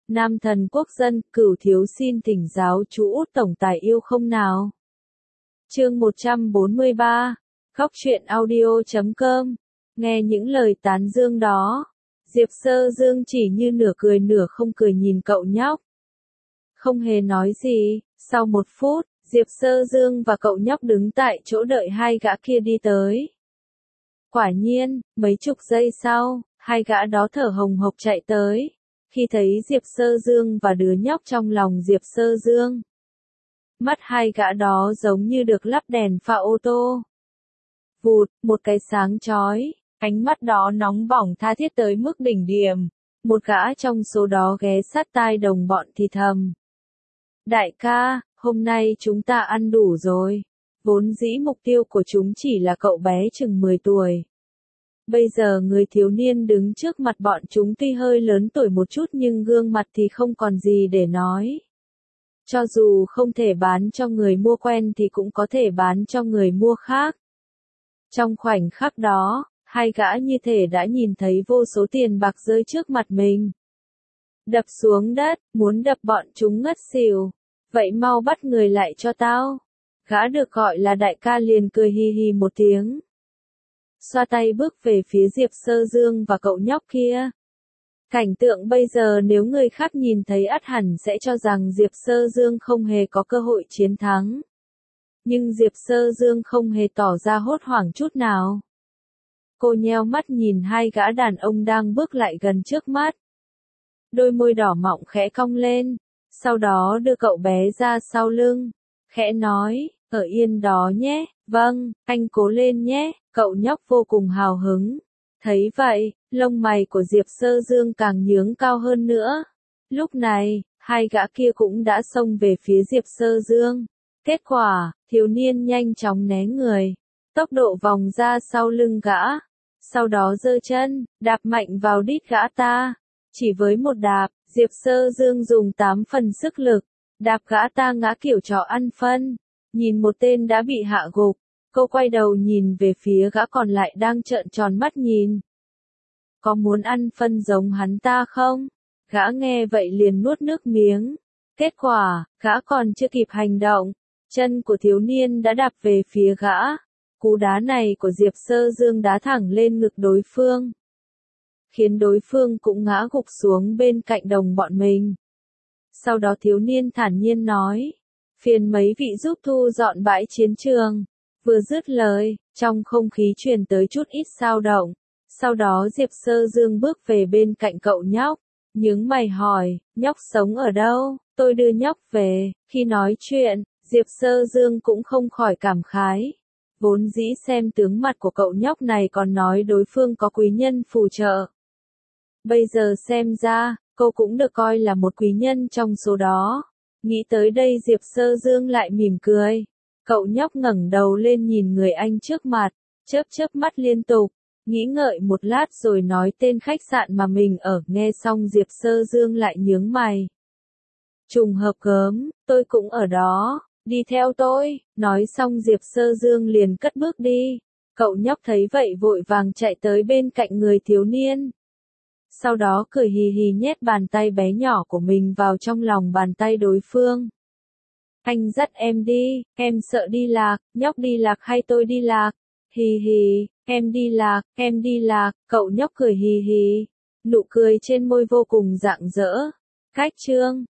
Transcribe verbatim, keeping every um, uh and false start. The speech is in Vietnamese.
Nam thần quốc dân, Cửu thiếu xin thỉnh giáo chú Út tổng tài yêu không nào. Chương một trăm bốn mươi ba, Khóc chuyện audio chấm com. Nghe những lời tán dương đó, Diệp Sơ Dương chỉ như nửa cười nửa không cười nhìn cậu nhóc. Không hề nói gì, sau một phút, Diệp Sơ Dương và cậu nhóc đứng tại chỗ đợi hai gã kia đi tới. Quả nhiên, mấy chục giây sau, hai gã đó thở hồng hộc chạy tới. Khi thấy Diệp Sơ Dương và đứa nhóc trong lòng Diệp Sơ Dương, mắt hai gã đó giống như được lắp đèn pha ô tô. Vụt, một cái sáng chói, ánh mắt đó nóng bỏng tha thiết tới mức đỉnh điểm. Một gã trong số đó ghé sát tai đồng bọn thì thầm. Đại ca, hôm nay chúng ta ăn đủ rồi. Vốn dĩ mục tiêu của chúng chỉ là cậu bé chừng mười tuổi. Bây giờ người thiếu niên đứng trước mặt bọn chúng tuy hơi lớn tuổi một chút nhưng gương mặt thì không còn gì để nói. Cho dù không thể bán cho người mua quen thì cũng có thể bán cho người mua khác. Trong khoảnh khắc đó, hai gã như thể đã nhìn thấy vô số tiền bạc rơi trước mặt mình. Đập xuống đất, muốn đập bọn chúng ngất xỉu. Vậy mau bắt người lại cho tao. Gã được gọi là đại ca liền cười hì hì một tiếng. Xoa tay bước về phía Diệp Sơ Dương và cậu nhóc kia. Cảnh tượng bây giờ nếu người khác nhìn thấy ắt hẳn sẽ cho rằng Diệp Sơ Dương không hề có cơ hội chiến thắng. Nhưng Diệp Sơ Dương không hề tỏ ra hốt hoảng chút nào. Cô nheo mắt nhìn hai gã đàn ông đang bước lại gần trước mắt. Đôi môi đỏ mọng khẽ cong lên, sau đó đưa cậu bé ra sau lưng, khẽ nói, ở yên đó nhé, vâng, anh cố lên nhé, cậu nhóc vô cùng hào hứng. Thấy vậy, lông mày của Diệp Sơ Dương càng nhướng cao hơn nữa. Lúc này, hai gã kia cũng đã xông về phía Diệp Sơ Dương. Kết quả, thiếu niên nhanh chóng né người, tốc độ vòng ra sau lưng gã, sau đó giơ chân, đạp mạnh vào đít gã ta. Chỉ với một đạp, Diệp Sơ Dương dùng tám phần sức lực, đạp gã ta ngã kiểu chó ăn phân. Nhìn một tên đã bị hạ gục, cô quay đầu nhìn về phía gã còn lại đang trợn tròn mắt nhìn. Có muốn ăn phân giống hắn ta không? Gã nghe vậy liền nuốt nước miếng. Kết quả, gã còn chưa kịp hành động, chân của thiếu niên đã đạp về phía gã. Cú đá này của Diệp Sơ Dương đá thẳng lên ngực đối phương, khiến đối phương cũng ngã gục xuống bên cạnh đồng bọn mình. Sau đó thiếu niên thản nhiên nói, phiền mấy vị giúp thu dọn bãi chiến trường. Vừa dứt lời, trong không khí truyền tới chút ít xao động. Sau đó Diệp Sơ Dương bước về bên cạnh cậu nhóc, nhướng mày hỏi, nhóc sống ở đâu, tôi đưa nhóc về. Khi nói chuyện, Diệp Sơ Dương cũng không khỏi cảm khái. Vốn dĩ xem tướng mặt của cậu nhóc này còn nói đối phương có quý nhân phù trợ. Bây giờ xem ra, cô cũng được coi là một quý nhân trong số đó. Nghĩ tới đây Diệp Sơ Dương lại mỉm cười. Cậu nhóc ngẩng đầu lên nhìn người anh trước mặt, chớp chớp mắt liên tục, nghĩ ngợi một lát rồi nói tên khách sạn mà mình ở. Nghe xong Diệp Sơ Dương lại nhướng mày. Trùng hợp gớm, tôi cũng ở đó, đi theo tôi. Nói xong Diệp Sơ Dương liền cất bước đi. Cậu nhóc thấy vậy vội vàng chạy tới bên cạnh người thiếu niên. Sau đó cười hì hì nhét bàn tay bé nhỏ của mình vào trong lòng bàn tay đối phương. Anh dắt em đi, em sợ đi lạc, nhóc đi lạc hay tôi đi lạc? Hì hì, em đi lạc, em đi lạc, cậu nhóc cười hì hì. Nụ cười trên môi vô cùng rạng rỡ. Cách chương.